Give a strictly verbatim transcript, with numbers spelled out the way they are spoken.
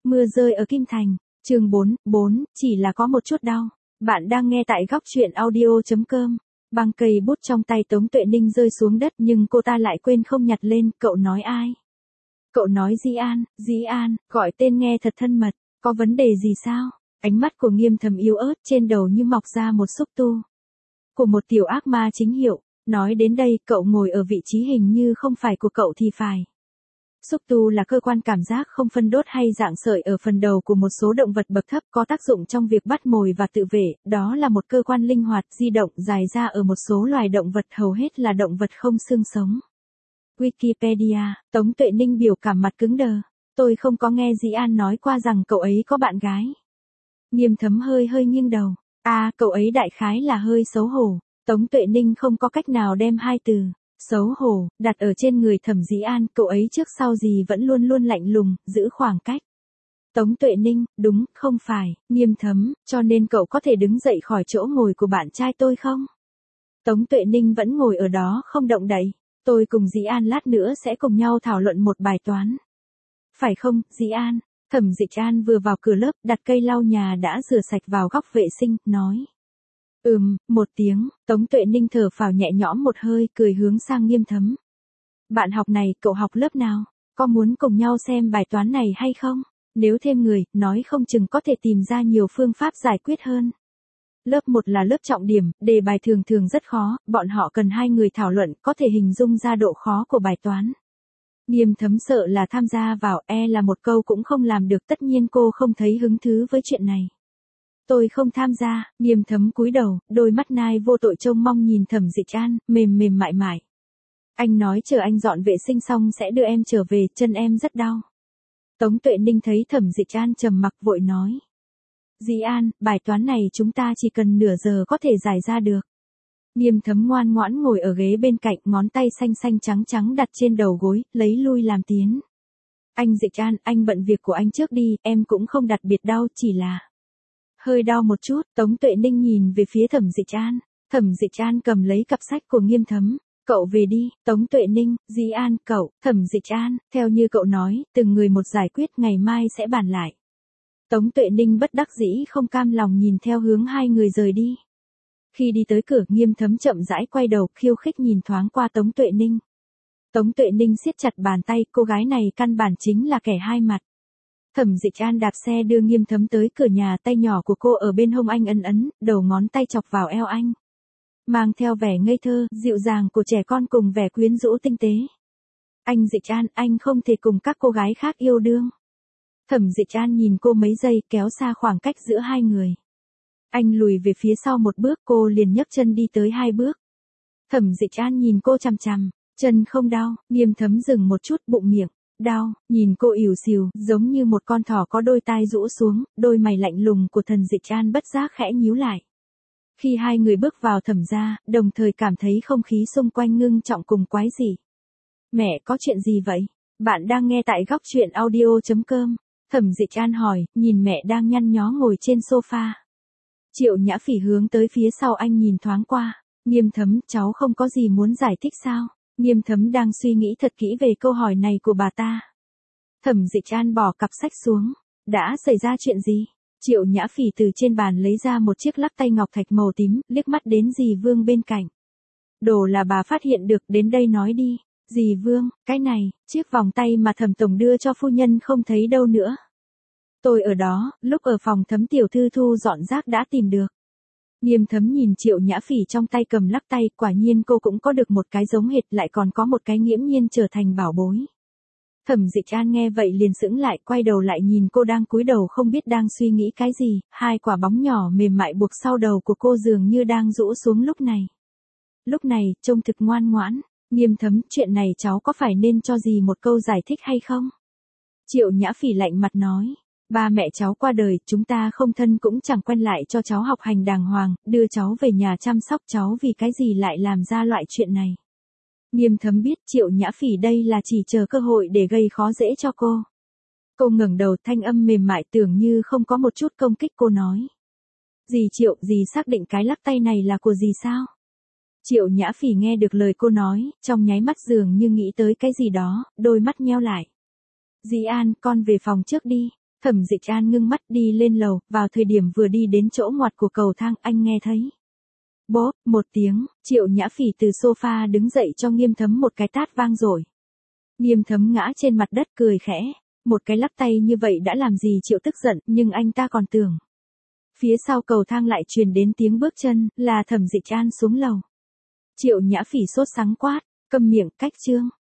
Mưa rơi ở Kim Thành, chương bốn, bốn, chỉ là có một chút đau. Bạn đang nghe tại góc truyện audio chấm com. Băng cây bút trong tay Tống Tuệ Ninh rơi xuống đất nhưng cô ta lại quên không nhặt lên. Cậu nói ai? Cậu nói Dĩ An, Dĩ An, gọi tên nghe thật thân mật, có vấn đề gì sao? Ánh mắt của Nghiêm Thầm yếu ớt, trên đầu như mọc ra một xúc tu của một tiểu ác ma chính hiệu. Nói đến đây, cậu ngồi ở vị trí hình như không phải của cậu thì phải. Xúc tu là cơ quan cảm giác không phân đốt hay dạng sợi ở phần đầu của một số động vật bậc thấp, có tác dụng trong việc bắt mồi và tự vệ. Đó là một cơ quan linh hoạt, di động dài ra ở một số loài động vật, hầu hết là động vật không xương sống. Wikipedia, Tống Tuệ Ninh biểu cảm mặt cứng đờ. Tôi không có nghe Dĩ An nói qua rằng cậu ấy có bạn gái. Nghiêm Thấm hơi hơi nghiêng đầu. À, cậu ấy đại khái là hơi xấu hổ. Tống Tuệ Ninh không có cách nào đem hai từ xấu hổ đặt ở trên người Thẩm Dĩ An. Cậu ấy trước sau gì vẫn luôn luôn lạnh lùng, giữ khoảng cách. Tống Tuệ Ninh, đúng, không phải, Nghiêm Thấm, cho nên cậu có thể đứng dậy khỏi chỗ ngồi của bạn trai tôi không? Tống Tuệ Ninh vẫn ngồi ở đó không động đậy. Tôi cùng Dĩ An lát nữa sẽ cùng nhau thảo luận một bài toán. Phải không, Dĩ An? Thẩm Dịch An vừa vào cửa lớp, đặt cây lau nhà đã rửa sạch vào góc vệ sinh, nói. Ừm, một tiếng. Tống Tuệ Ninh thở phào nhẹ nhõm một hơi, cười hướng sang Nghiêm Thấm. Bạn học này, cậu học lớp nào? Có muốn cùng nhau xem bài toán này hay không? Nếu thêm người, nói không chừng có thể tìm ra nhiều phương pháp giải quyết hơn. Lớp một là lớp trọng điểm, đề bài thường thường rất khó, bọn họ cần hai người thảo luận, có thể hình dung ra độ khó của bài toán. Nghiêm Thấm sợ là tham gia vào, e là một câu cũng không làm được, tất nhiên cô không thấy hứng thú với chuyện này. Tôi không tham gia. Nghiêm Thấm cúi đầu, đôi mắt nai vô tội trông mong nhìn Thẩm Dịch An, mềm mềm mại mại. Anh nói chờ anh dọn vệ sinh xong sẽ đưa em trở về, chân em rất đau. Tống Tuệ Ninh thấy Thẩm Dịch An trầm mặc vội nói. Dĩ An, bài toán này chúng ta chỉ cần nửa giờ có thể giải ra được. Nghiêm Thấm ngoan ngoãn ngồi ở ghế bên cạnh, ngón tay xanh xanh trắng trắng đặt trên đầu gối, lấy lui làm tiến. Anh Dịch An, anh bận việc của anh trước đi, em cũng không đặc biệt đau, chỉ là hơi đau một chút. Tống Tuệ Ninh nhìn về phía Thẩm Dịch An. Thẩm Dịch An cầm lấy cặp sách của Nghiêm Thấm. Cậu về đi. Tống Tuệ Ninh, Dĩ An, cậu. Thẩm Dịch An, theo như cậu nói, từng người một giải quyết, ngày mai sẽ bàn lại. Tống Tuệ Ninh bất đắc dĩ không cam lòng nhìn theo hướng hai người rời đi. Khi đi tới cửa, Nghiêm Thấm chậm rãi quay đầu, khiêu khích nhìn thoáng qua Tống Tuệ Ninh. Tống Tuệ Ninh siết chặt bàn tay, cô gái này căn bản chính là kẻ hai mặt. Thẩm Dịch An đạp xe đưa Nghiêm Thấm tới cửa nhà, tay nhỏ của cô ở bên hông anh ấn ấn, đầu ngón tay chọc vào eo anh. Mang theo vẻ ngây thơ, dịu dàng của trẻ con cùng vẻ quyến rũ tinh tế. Anh Dịch An, anh không thể cùng các cô gái khác yêu đương. Thẩm Dịch An nhìn cô mấy giây, kéo xa khoảng cách giữa hai người. Anh lùi về phía sau một bước, cô liền nhấc chân đi tới hai bước. Thẩm Dịch An nhìn cô chằm chằm, chân không đau. Nghiêm Thấm dừng một chút, bụng miệng đau, nhìn cô ỉu xìu, giống như một con thỏ có đôi tai rũ xuống, đôi mày lạnh lùng của Thẩm Dịch An bất giác khẽ nhíu lại. Khi hai người bước vào Thẩm gia, đồng thời cảm thấy không khí xung quanh ngưng trọng cùng quái dị. Mẹ, có chuyện gì vậy? Bạn đang nghe tại góc truyện audio chấm com. Thẩm Dịch An hỏi, nhìn mẹ đang nhăn nhó ngồi trên sofa. Triệu Nhã Phỉ hướng tới phía sau anh nhìn thoáng qua. Nghiêm Thấm, cháu không có gì muốn giải thích sao? Nghiêm Thấm đang suy nghĩ thật kỹ về câu hỏi này của bà ta. Thẩm Dịch An bỏ cặp sách xuống. Đã xảy ra chuyện gì? Triệu Nhã Phỉ từ trên bàn lấy ra một chiếc lắc tay ngọc thạch màu tím, liếc mắt đến dì Vương bên cạnh. Đồ là bà phát hiện được, đến đây nói đi. Dì Vương, cái này, chiếc vòng tay mà Thẩm tổng đưa cho phu nhân không thấy đâu nữa. Tôi ở đó, lúc ở phòng Thấm tiểu thư thu dọn rác đã tìm được. Nghiêm Thấm nhìn Triệu Nhã Phỉ trong tay cầm lắc tay, quả nhiên cô cũng có được một cái giống hệt, lại còn có một cái nghiễm nhiên trở thành bảo bối. Thẩm Dịch An nghe vậy liền sững lại, quay đầu lại nhìn cô đang cúi đầu không biết đang suy nghĩ cái gì, hai quả bóng nhỏ mềm mại buộc sau đầu của cô dường như đang rũ xuống lúc này. Lúc này, trông thực ngoan ngoãn. Nghiêm Thấm, chuyện này cháu có phải nên cho dì một câu giải thích hay không? Triệu Nhã Phỉ lạnh mặt nói. Ba mẹ cháu qua đời, chúng ta không thân cũng chẳng quen, lại cho cháu học hành đàng hoàng, đưa cháu về nhà chăm sóc cháu, vì cái gì lại làm ra loại chuyện này. Nghiêm Thấm biết Triệu Nhã Phỉ đây là chỉ chờ cơ hội để gây khó dễ cho cô. Cô ngẩng đầu, thanh âm mềm mại tưởng như không có một chút công kích, cô nói. Dì Triệu, dì xác định cái lắc tay này là của dì sao? Triệu Nhã Phỉ nghe được lời cô nói, trong nháy mắt dường như nghĩ tới cái gì đó, đôi mắt nheo lại. Dĩ An, con về phòng trước đi. Thẩm Dịch An ngưng mắt đi lên lầu, vào thời điểm vừa đi đến chỗ ngoặt của cầu thang anh nghe thấy. Bốp, một tiếng, Triệu Nhã Phỉ từ sofa đứng dậy cho Nghiêm Thấm một cái tát vang dội. Nghiêm Thấm ngã trên mặt đất cười khẽ, một cái lắc tay như vậy đã làm gì Triệu tức giận, nhưng anh ta còn tưởng. Phía sau cầu thang lại truyền đến tiếng bước chân, là Thẩm Dịch An xuống lầu. Triệu Nhã Phỉ sốt sắng quát, câm miệng, cách chương.